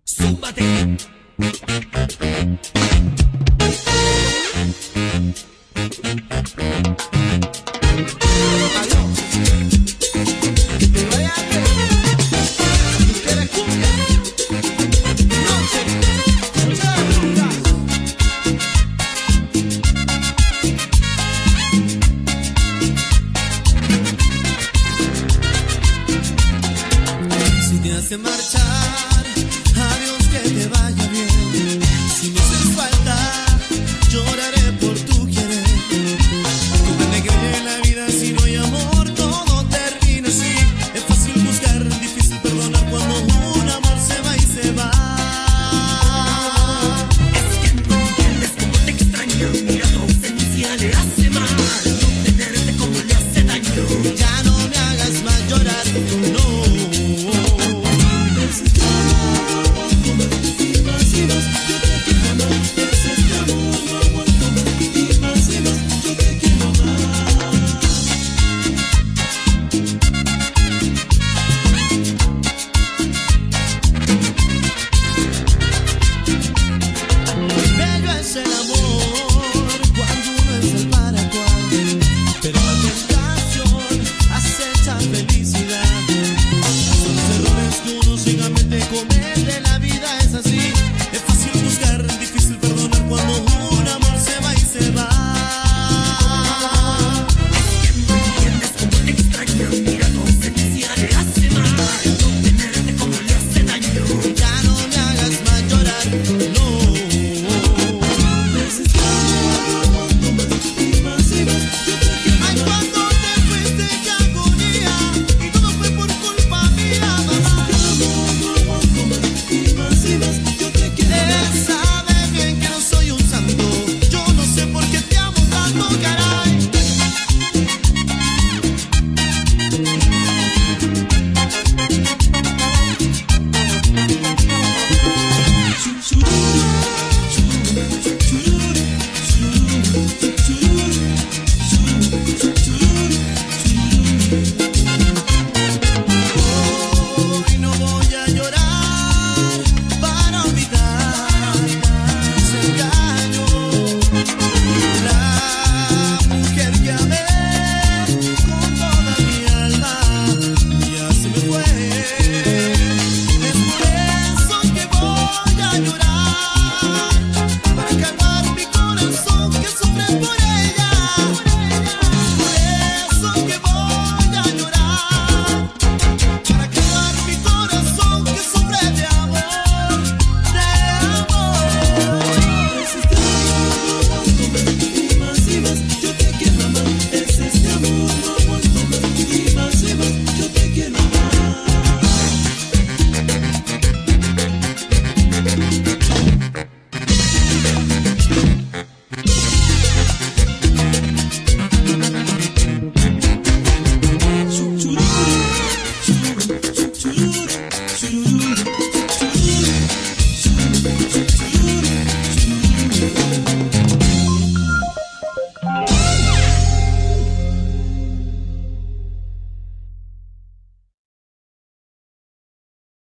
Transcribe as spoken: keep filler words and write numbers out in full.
Zúmbate. De marchar, adiós, que te vaya bien. Si me haces falta, lloraré por tu querer. Comprende que en la vida si no hay amor todo termina así. Es fácil buscar, difícil perdonar cuando un amor se va y se va. Es que no entiendes cómo te extraño. Mira, tu ausencia le hace mal. No tenerte como le hace daño. Ya no me hagas más llorar, no. Comete, la vida es así.